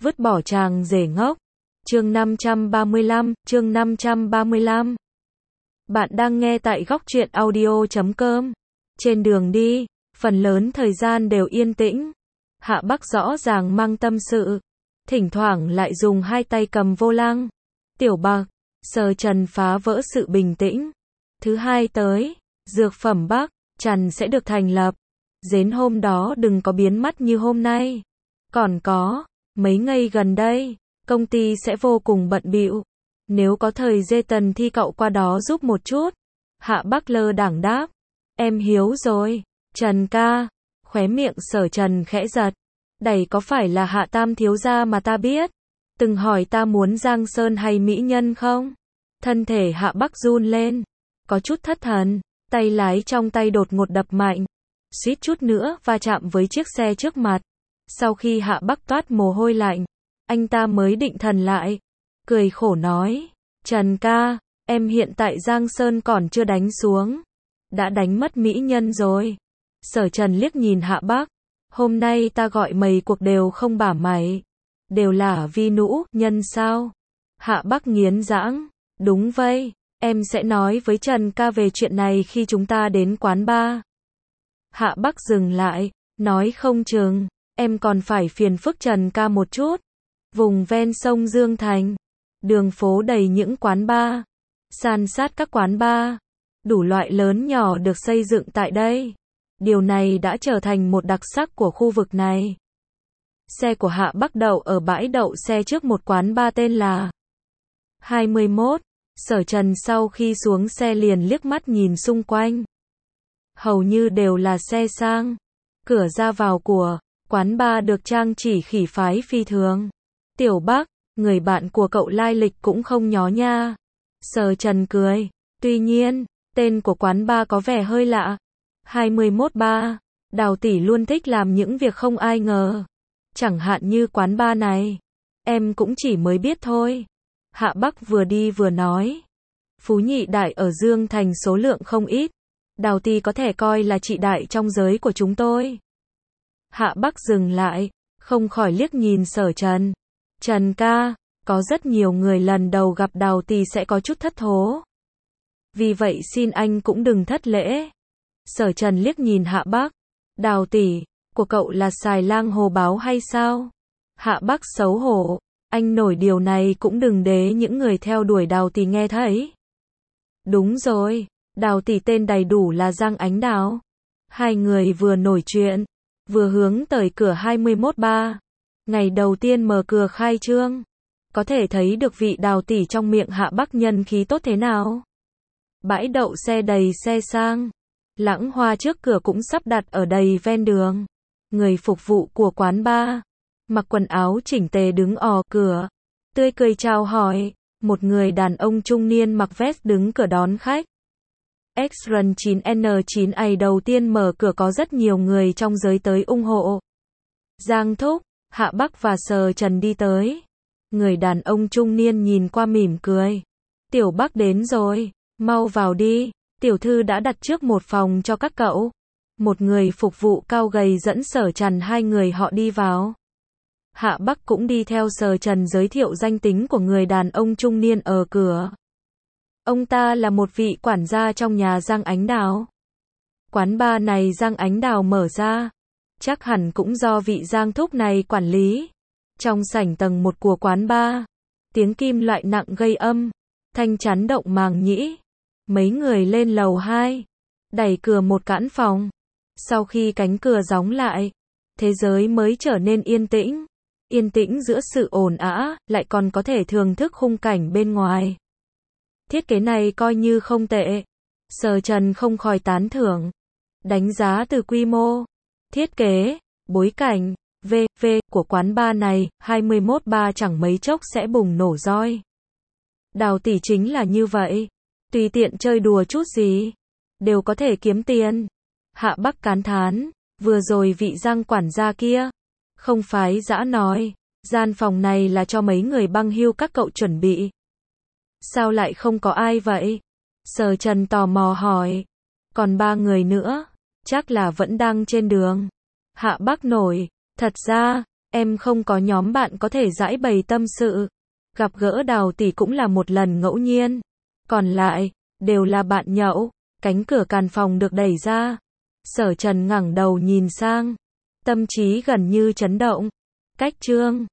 Vứt bỏ chàng rể ngốc. Chương 535. Bạn đang nghe tại góc truyện audio.com. Trên đường đi, phần lớn thời gian đều yên tĩnh. Hạ Bắc rõ ràng mang tâm sự, thỉnh thoảng lại dùng hai tay cầm vô lăng. Tiểu Bạc, Sở Trần phá vỡ sự bình tĩnh. Thứ hai tới, dược phẩm Bắc Trần sẽ được thành lập. Đến hôm đó đừng có biến mất như hôm nay. Còn có, mấy ngày gần đây, công ty sẽ vô cùng bận bịu. Nếu có thời dê tần thì cậu qua đó giúp một chút. Hạ Bắc lơ đảng đáp. Em hiếu rồi, Trần ca. Khóe miệng Sở Trần khẽ giật. Đẩy có phải là Hạ Tam thiếu gia mà ta biết? Từng hỏi ta muốn Giang Sơn hay mỹ nhân không? Thân thể Hạ Bắc run lên. Có chút thất thần, tay lái trong tay đột ngột đập mạnh. Suýt chút nữa va chạm với chiếc xe trước mặt. Sau khi Hạ Bắc toát mồ hôi lạnh, anh ta mới định thần lại. Cười khổ nói, Trần ca, em hiện tại Giang Sơn còn chưa đánh xuống. Đã đánh mất mỹ nhân rồi. Sở Trần liếc nhìn Hạ Bắc. Hôm nay ta gọi mày cuộc đều không bả mày. Đều là vi nũ, nhân sao? Hạ Bắc nghiến giãng. Đúng vậy, em sẽ nói với Trần ca về chuyện này khi chúng ta đến quán bar. Hạ Bắc dừng lại, nói không chừng, em còn phải phiền phức Trần ca một chút. Vùng ven sông Dương Thành, đường phố đầy những quán bar, san sát các quán bar, đủ loại lớn nhỏ được xây dựng tại đây. Điều này đã trở thành một đặc sắc của khu vực này. Xe của Hạ Bắc đậu ở bãi đậu xe trước một quán bar tên là 21. Sở Trần sau khi xuống xe liền liếc mắt nhìn xung quanh. Hầu như đều là xe sang. Cửa ra vào của quán bar được trang trí khỉ phái phi thường. Tiểu Bắc, người bạn của cậu lai lịch cũng không nhó nha. Sở Trần cười. Tuy nhiên, tên của quán bar có vẻ hơi lạ. 21 bar. Đào tỷ luôn thích làm những việc không ai ngờ. Chẳng hạn như quán bar này. Em cũng chỉ mới biết thôi. Hạ Bắc vừa đi vừa nói. Phú nhị đại ở Dương Thành số lượng không ít. Đào tỷ có thể coi là chị đại trong giới của chúng tôi. Hạ Bắc dừng lại, không khỏi liếc nhìn Sở Trần. Trần ca, có rất nhiều người lần đầu gặp Đào tỷ sẽ có chút thất thố. Vì vậy xin anh cũng đừng thất lễ. Sở Trần liếc nhìn Hạ Bắc. Đào tỷ, của cậu là xài lang hồ báo hay sao? Hạ Bắc xấu hổ. Anh nổi điều này cũng đừng để những người theo đuổi Đào tỷ nghe thấy. Đúng rồi, Đào tỷ tên đầy đủ là Giang Ánh Đào. Hai người vừa nổi chuyện, vừa hướng tới cửa 21 bar. Ngày đầu tiên mở cửa khai trương, có thể thấy được vị Đào tỷ trong miệng Hạ Bắc nhân khí tốt thế nào. Bãi đậu xe đầy xe sang. Lãng hoa trước cửa cũng sắp đặt ở đầy ven đường. Người phục vụ của quán bar mặc quần áo chỉnh tề đứng ở cửa, tươi cười chào hỏi. Một người đàn ông trung niên mặc vest đứng cửa đón khách. Xrn 9N9A đầu tiên mở cửa có rất nhiều người trong giới tới ủng hộ. Giang thúc, Hạ Bắc và Sở Trần đi tới. Người đàn ông trung niên nhìn qua mỉm cười. Tiểu Bắc đến rồi, mau vào đi. Tiểu thư đã đặt trước một phòng cho các cậu. Một người phục vụ cao gầy dẫn Sở Trần hai người họ đi vào. Hạ Bắc cũng đi theo Sở Trần giới thiệu danh tính của người đàn ông trung niên ở cửa. Ông ta là một vị quản gia trong nhà Giang Ánh Đào. Quán bar này Giang Ánh Đào mở ra. Chắc hẳn cũng do vị Giang thúc này quản lý. Trong sảnh tầng 1 của quán bar, tiếng kim loại nặng gây âm, thanh chấn động màng nhĩ. Mấy người lên lầu 2, đẩy cửa một căn phòng. Sau khi cánh cửa đóng lại, thế giới mới trở nên yên tĩnh. Yên tĩnh giữa sự ồn ào, lại còn có thể thưởng thức khung cảnh bên ngoài. Thiết kế này coi như không tệ. Sở Trần không khỏi tán thưởng. Đánh giá từ quy mô, thiết kế, bối cảnh, v.v. của quán bar này, 21 bar chẳng mấy chốc sẽ bùng nổ roi. Đào tỷ chính là như vậy. Tùy tiện chơi đùa chút gì, đều có thể kiếm tiền. Hạ Bắc cán thán. Vừa rồi vị Giang quản gia kia, không phái dã nói, gian phòng này là cho mấy người băng hưu các cậu chuẩn bị. Sao lại không có ai vậy? Sở Trần tò mò hỏi. Còn 3 người nữa, chắc là vẫn đang trên đường. Hạ Bắc nổi. Thật ra, Em không có nhóm bạn có thể giãi bày tâm sự. Gặp gỡ Đào tỷ cũng là một lần ngẫu nhiên. Còn lại, đều là bạn nhậu. Cánh cửa căn phòng được đẩy ra. Sở Trần ngẩng đầu nhìn sang. Tâm trí gần như chấn động. Cách Trương